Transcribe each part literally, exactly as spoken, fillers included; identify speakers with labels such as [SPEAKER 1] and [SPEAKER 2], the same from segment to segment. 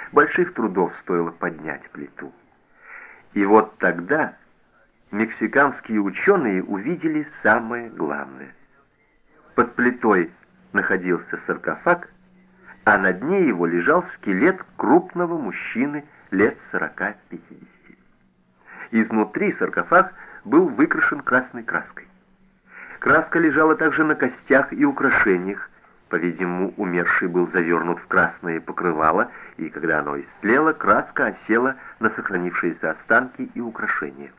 [SPEAKER 1] Больших трудов стоило поднять плиту. И вот тогда мексиканские ученые увидели самое главное. Под плитой находился саркофаг, а на дне его лежал скелет крупного мужчины лет сорока-пятидесяти. Изнутри саркофаг был выкрашен красной краской. Краска лежала также на костях и украшениях. По-видимому, умерший был завернут в красное покрывало, и когда оно истлело, краска осела на сохранившиеся останки и украшения.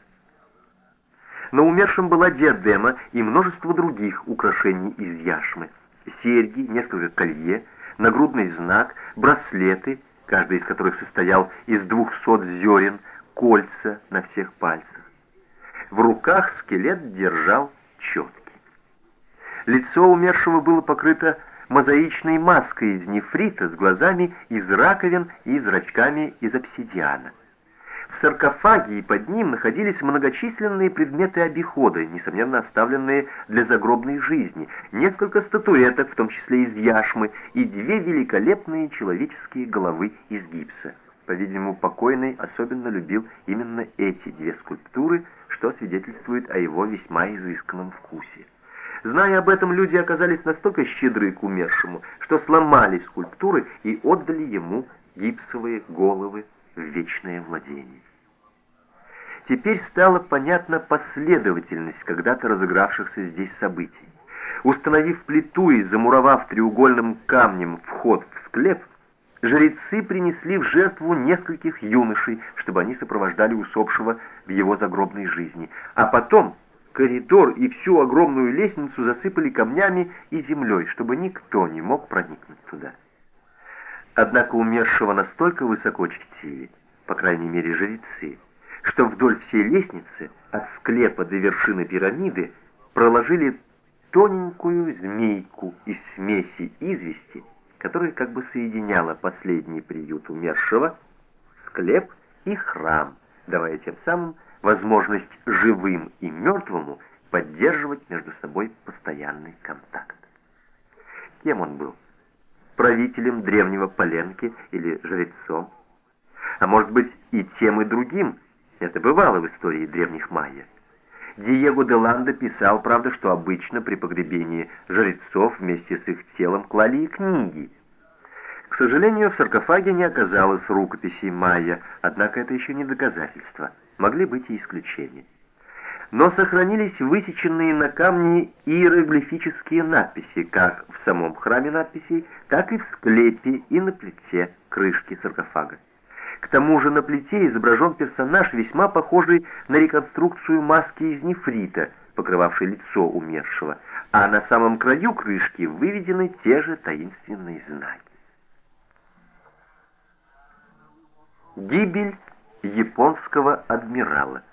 [SPEAKER 1] На умершем была диадема и множество других украшений из яшмы. Серьги, несколько колье, нагрудный знак, браслеты, каждый из которых состоял из двухсот зерен, кольца на всех пальцах. В руках скелет держал четки. Лицо умершего было покрыто мозаичной маской из нефрита с глазами из раковин и зрачками из обсидиана. В саркофаге и под ним находились многочисленные предметы обихода, несомненно оставленные для загробной жизни, несколько статуэток, в том числе из яшмы, и две великолепные человеческие головы из гипса. По-видимому, покойный особенно любил именно эти две скульптуры, что свидетельствует о его весьма изысканном вкусе. Зная об этом, люди оказались настолько щедры к умершему, что сломали скульптуры и отдали ему гипсовые головы в вечное владение. Теперь стала понятна последовательность когда-то разыгравшихся здесь событий. Установив плиту и замуровав треугольным камнем вход в склеп, жрецы принесли в жертву нескольких юношей, чтобы они сопровождали усопшего в его загробной жизни, а потом коридор и всю огромную лестницу засыпали камнями и землей, чтобы никто не мог проникнуть туда. Однако умершего настолько высоко чтили, по крайней мере жрецы, что вдоль всей лестницы, от склепа до вершины пирамиды, проложили тоненькую змейку из смеси извести, которая как бы соединяла последний приют умершего, склеп и храм, давая тем самым возможность живым и мертвому поддерживать между собой постоянный контакт. Кем он был? Правителем древнего Паленки или жрецом? А может быть и тем, и другим? Это бывало в истории древних майя. Диего де Ланда писал, правда, что обычно при погребении жрецов вместе с их телом клали и книги. К сожалению, в саркофаге не оказалось рукописей майя, однако это еще не доказательство. Могли быть и исключения. Но сохранились высеченные на камне иероглифические надписи, как в самом храме надписей, так и в склепе и на плите крышки саркофага. К тому же на плите изображен персонаж, весьма похожий на реконструкцию маски из нефрита, покрывавшей лицо умершего, а на самом краю крышки выведены те же таинственные знаки. Гибель японского адмирала.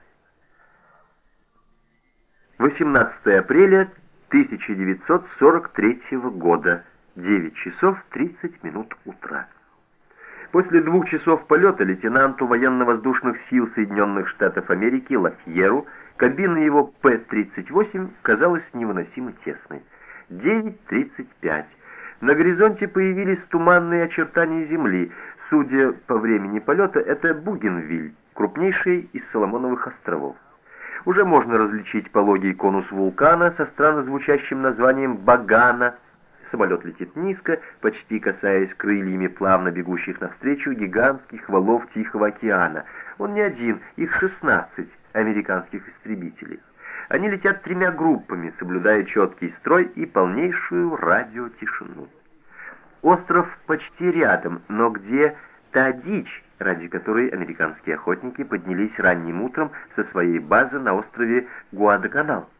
[SPEAKER 1] восемнадцатое апреля тысяча девятьсот сорок третьего года, девять часов тридцать минут утра. После двух часов полета лейтенанту военно-воздушных сил Соединенных Штатов Америки Лафьеру кабина его П тридцать восемь казалась невыносимо тесной. девять тридцать пять. На горизонте появились туманные очертания Земли. Судя по времени полета, это Бугенвиль, крупнейший из Соломоновых островов. Уже можно различить пологий конус вулкана со странно звучащим названием Багана. Самолет летит низко, почти касаясь крыльями плавно бегущих навстречу гигантских валов Тихого океана. Он не один, их шестнадцать американских истребителей. Они летят тремя группами, соблюдая четкий строй и полнейшую радиотишину. Остров почти рядом, но где та дичь, ради которой американские охотники поднялись ранним утром со своей базы на острове Гуадаканал?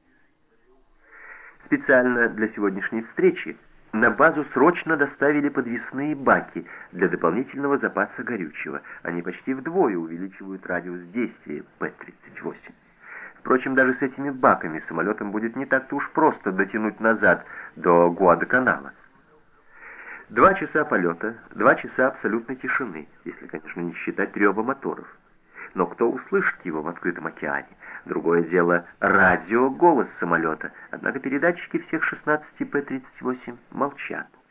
[SPEAKER 1] Специально для сегодняшней встречи на базу срочно доставили подвесные баки для дополнительного запаса горючего. Они почти вдвое увеличивают радиус действия П тридцать восемь. Впрочем, даже с этими баками самолетам будет не так-то уж просто дотянуть назад до Гуадаканала. Два часа полета, два часа абсолютной тишины, если, конечно, не считать рева моторов. Но кто услышит его в открытом океане? Другое дело — радио, голос самолета. Однако передатчики всех шестнадцати П тридцать восемь молчат.